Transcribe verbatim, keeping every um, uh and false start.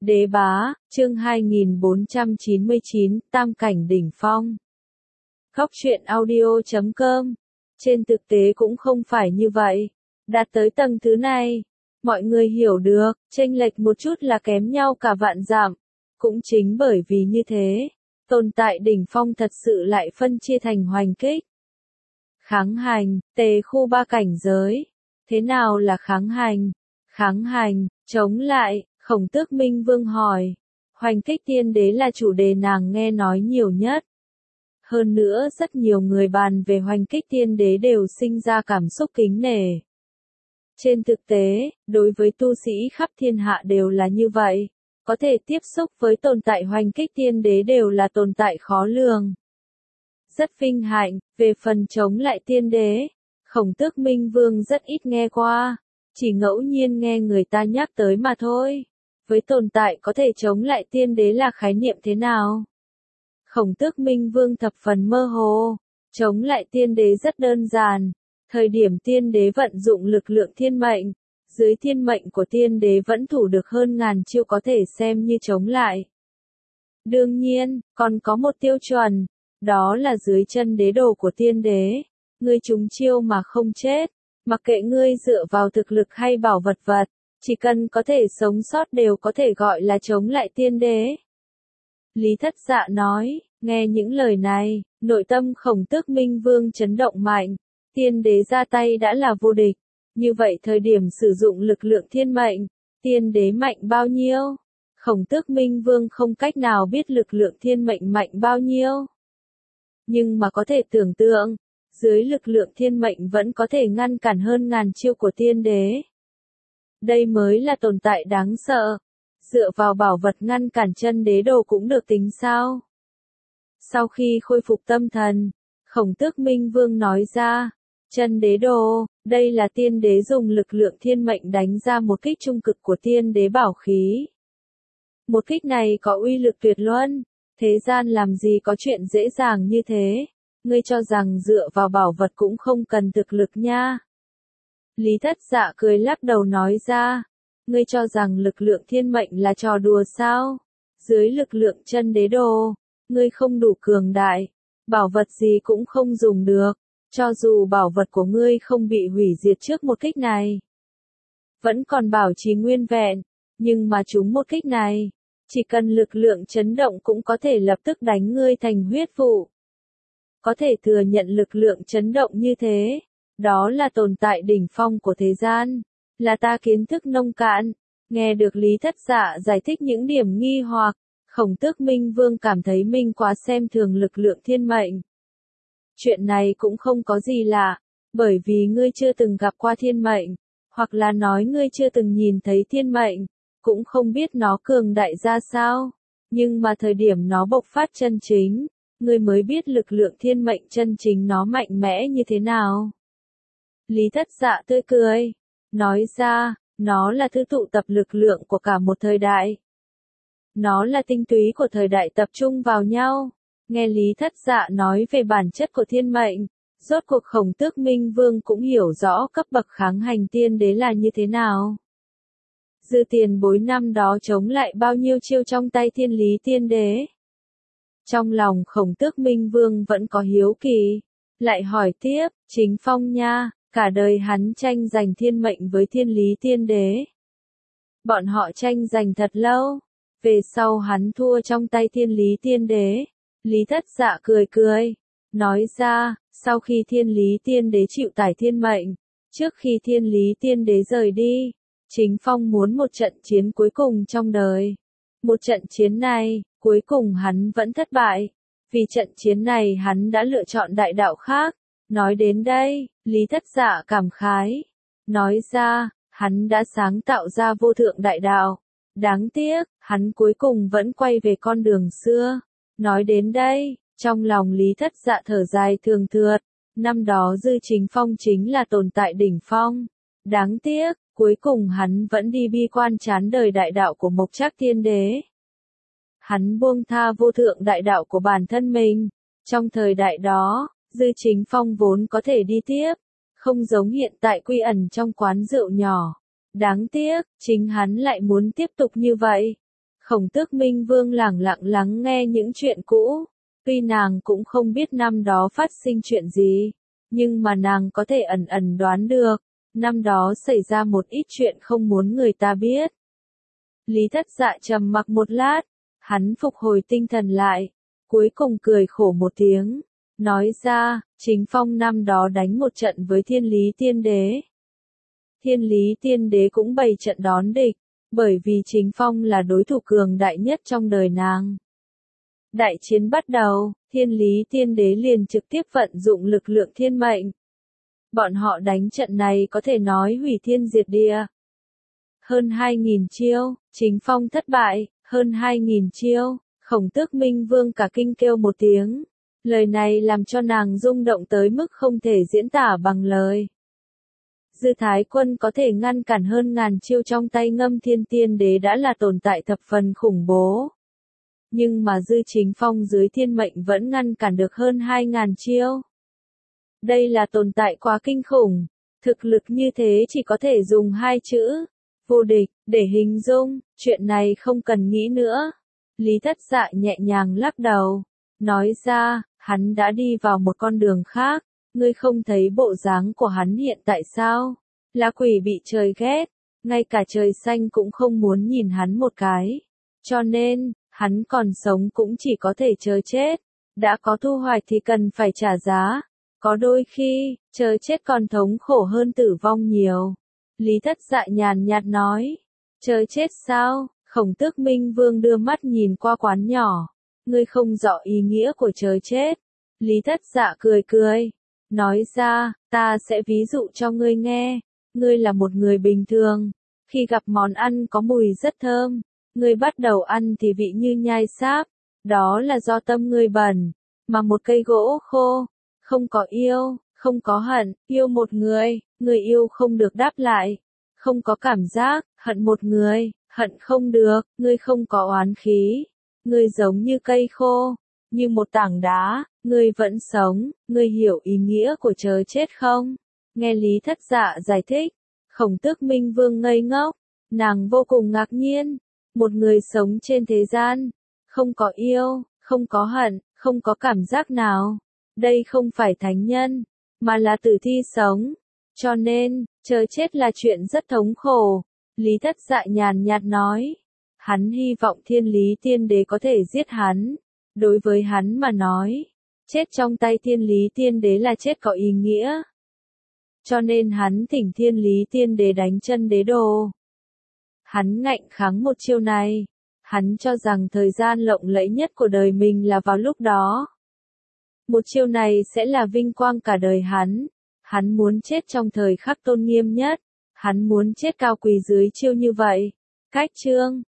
Đế bá, chương hai nghìn bốn trăm chín mươi chín, Tam cảnh đỉnh phong. Góc truyện audio chấm com. Trên thực tế cũng không phải như vậy. Đạt tới tầng thứ này, mọi người hiểu được, chênh lệch một chút là kém nhau cả vạn dặm. Cũng chính bởi vì như thế, tồn tại đỉnh phong thật sự lại phân chia thành hoành kích, kháng hành, tề khu ba cảnh giới. Thế nào là kháng hành? Kháng hành, chống lại. Khổng Tước Minh Vương hỏi. Hoành kích tiên đế là chủ đề nàng nghe nói nhiều nhất. Hơn nữa rất nhiều người bàn về hoành kích tiên đế đều sinh ra cảm xúc kính nể. Trên thực tế, đối với tu sĩ khắp thiên hạ đều là như vậy. Có thể tiếp xúc với tồn tại hoành kích tiên đế đều là tồn tại khó lường. Rất vinh hạnh, về phần chống lại tiên đế, Khổng Tước Minh Vương rất ít nghe qua. Chỉ ngẫu nhiên nghe người ta nhắc tới mà thôi. Với tồn tại có thể chống lại tiên đế là khái niệm thế nào? Khổng Tước Minh Vương thập phần mơ hồ. Chống lại tiên đế rất đơn giản. Thời điểm tiên đế vận dụng lực lượng thiên mệnh, dưới thiên mệnh của tiên đế vẫn thủ được hơn ngàn chiêu có thể xem như chống lại. Đương nhiên, còn có một tiêu chuẩn. Đó là dưới chân đế đồ của tiên đế. Ngươi trúng chiêu mà không chết. Mặc kệ ngươi dựa vào thực lực hay bảo vật vật. Chỉ cần có thể sống sót đều có thể gọi là chống lại tiên đế. Lý Thất Dạ nói, nghe những lời này, nội tâm Khổng Tước Minh Vương chấn động mạnh. Tiên đế ra tay đã là vô địch. Như vậy thời điểm sử dụng lực lượng thiên mệnh, tiên đế mạnh bao nhiêu? Khổng Tước Minh Vương không cách nào biết lực lượng thiên mệnh mạnh bao nhiêu. Nhưng mà có thể tưởng tượng, dưới lực lượng thiên mệnh vẫn có thể ngăn cản hơn ngàn chiêu của tiên đế. Đây mới là tồn tại đáng sợ. Dựa vào bảo vật ngăn cản chân đế đồ cũng được tính sao? Sau khi khôi phục tâm thần, Khổng Tước Minh Vương nói ra, chân đế đồ, đây là tiên đế dùng lực lượng thiên mệnh đánh ra một kích trung cực của tiên đế bảo khí. Một kích này có uy lực tuyệt luân, thế gian làm gì có chuyện dễ dàng như thế, ngươi cho rằng dựa vào bảo vật cũng không cần thực lực nha. Lý Thất Dạ cười lắc đầu nói ra, ngươi cho rằng lực lượng thiên mệnh là trò đùa sao? Dưới lực lượng chân đế đồ, ngươi không đủ cường đại, bảo vật gì cũng không dùng được, cho dù bảo vật của ngươi không bị hủy diệt trước một kích này. Vẫn còn bảo trì nguyên vẹn, nhưng mà chúng một kích này, chỉ cần lực lượng chấn động cũng có thể lập tức đánh ngươi thành huyết vụ. Có thể thừa nhận lực lượng chấn động như thế. Đó là tồn tại đỉnh phong của thế gian, là ta kiến thức nông cạn. Nghe được Lý Thất Dạ giải thích những điểm nghi hoặc, Khổng Tước Minh Vương cảm thấy mình quá xem thường lực lượng thiên mệnh. Chuyện này cũng không có gì lạ, bởi vì ngươi chưa từng gặp qua thiên mệnh, hoặc là nói ngươi chưa từng nhìn thấy thiên mệnh, cũng không biết nó cường đại ra sao. Nhưng mà thời điểm nó bộc phát chân chính, ngươi mới biết lực lượng thiên mệnh chân chính nó mạnh mẽ như thế nào. Lý Thất Dạ tươi cười, nói ra, nó là thứ tụ tập lực lượng của cả một thời đại. Nó là tinh túy của thời đại tập trung vào nhau. Nghe Lý Thất Dạ nói về bản chất của thiên mệnh, rốt cuộc Khổng Tước Minh Vương cũng hiểu rõ cấp bậc kháng hành tiên đế là như thế nào. Dư tiền bối năm đó chống lại bao nhiêu chiêu trong tay thiên lý tiên đế. Trong lòng Khổng Tước Minh Vương vẫn có hiếu kỳ, lại hỏi tiếp, Chính Phong nha. Cả đời hắn tranh giành thiên mệnh với thiên lý tiên đế. Bọn họ tranh giành thật lâu. Về sau hắn thua trong tay thiên lý tiên đế. Lý Thất Dạ cười cười. Nói ra, sau khi thiên lý tiên đế chịu tải thiên mệnh, trước khi thiên lý tiên đế rời đi, Chính Phong muốn một trận chiến cuối cùng trong đời. Một trận chiến này, cuối cùng hắn vẫn thất bại. Vì trận chiến này hắn đã lựa chọn đại đạo khác. Nói đến đây, Lý Thất Dạ cảm khái. Nói ra, hắn đã sáng tạo ra vô thượng đại đạo. Đáng tiếc, hắn cuối cùng vẫn quay về con đường xưa. Nói đến đây, trong lòng Lý Thất Dạ thở dài thường thượt. Năm đó Dư Chính Phong chính là tồn tại đỉnh phong. Đáng tiếc, cuối cùng hắn vẫn đi bi quan chán đời đại đạo của Mộc Trác Tiên Đế. Hắn buông tha vô thượng đại đạo của bản thân mình. Trong thời đại đó, Dư Chính Phong vốn có thể đi tiếp, không giống hiện tại quy ẩn trong quán rượu nhỏ. Đáng tiếc, chính hắn lại muốn tiếp tục như vậy. Khổng Tước Minh Vương lẳng lặng lắng nghe những chuyện cũ. Tuy nàng cũng không biết năm đó phát sinh chuyện gì, nhưng mà nàng có thể ẩn ẩn đoán được, năm đó xảy ra một ít chuyện không muốn người ta biết. Lý Thất Dạ trầm mặc một lát, hắn phục hồi tinh thần lại, cuối cùng cười khổ một tiếng, nói ra, Chính Phong năm đó đánh một trận với Thiên Lý Tiên Đế. Thiên Lý Tiên Đế cũng bày trận đón địch, bởi vì Chính Phong là đối thủ cường đại nhất trong đời nàng. Đại chiến bắt đầu, Thiên Lý Tiên Đế liền trực tiếp vận dụng lực lượng thiên mệnh. Bọn họ đánh trận này có thể nói hủy thiên diệt địa. Hơn hai nghìn chiêu, Chính Phong thất bại, hơn hai nghìn chiêu, Khổng Tước Minh Vương cả kinh kêu một tiếng. Lời này làm cho nàng rung động tới mức không thể diễn tả bằng lời. Dư Thái Quân có thể ngăn cản hơn ngàn chiêu trong tay Ngâm Thiên Tiên Đế đã là tồn tại thập phần khủng bố. Nhưng mà Dư Chính Phong dưới thiên mệnh vẫn ngăn cản được hơn hai ngàn chiêu. Đây là tồn tại quá kinh khủng, thực lực như thế chỉ có thể dùng hai chữ, vô địch, để hình dung, chuyện này không cần nghĩ nữa. Lý Thất Dạ nhẹ nhàng lắc đầu, nói ra, hắn đã đi vào một con đường khác, ngươi không thấy bộ dáng của hắn hiện tại sao? Là quỷ bị trời ghét, ngay cả trời xanh cũng không muốn nhìn hắn một cái. Cho nên, hắn còn sống cũng chỉ có thể chờ chết, đã có thu hoạch thì cần phải trả giá. Có đôi khi, chờ chết còn thống khổ hơn tử vong nhiều. Lý Thất Dạ nhàn nhạt nói, chờ chết sao? Khổng Tước Minh Vương đưa mắt nhìn qua quán nhỏ, ngươi không rõ ý nghĩa của chờ chết. Lý Thất Dạ cười cười, nói ra, ta sẽ ví dụ cho ngươi nghe, ngươi là một người bình thường, khi gặp món ăn có mùi rất thơm, ngươi bắt đầu ăn thì vị như nhai sáp, đó là do tâm ngươi bẩn, mà một cây gỗ khô, không có yêu, không có hận, yêu một người, người yêu không được đáp lại, không có cảm giác, hận một người, hận không được, ngươi không có oán khí, ngươi giống như cây khô, như một tảng đá, ngươi vẫn sống, ngươi hiểu ý nghĩa của chờ chết không? Nghe Lý Thất Dạ giải thích, Khổng Tước Minh Vương ngây ngốc, nàng vô cùng ngạc nhiên, một người sống trên thế gian, không có yêu, không có hận, không có cảm giác nào, đây không phải thánh nhân, mà là tử thi sống, cho nên, chờ chết là chuyện rất thống khổ. Lý Thất Dạ nhàn nhạt nói, hắn hy vọng Thiên Lý Tiên Đế có thể giết hắn, đối với hắn mà nói, chết trong tay Thiên Lý Tiên Đế là chết có ý nghĩa. Cho nên hắn thỉnh Thiên Lý Tiên Đế đánh chân đế đồ. Hắn ngạnh kháng một chiêu này, hắn cho rằng thời gian lộng lẫy nhất của đời mình là vào lúc đó. Một chiêu này sẽ là vinh quang cả đời hắn, hắn muốn chết trong thời khắc tôn nghiêm nhất, hắn muốn chết cao quý dưới chiêu như vậy. Cách chương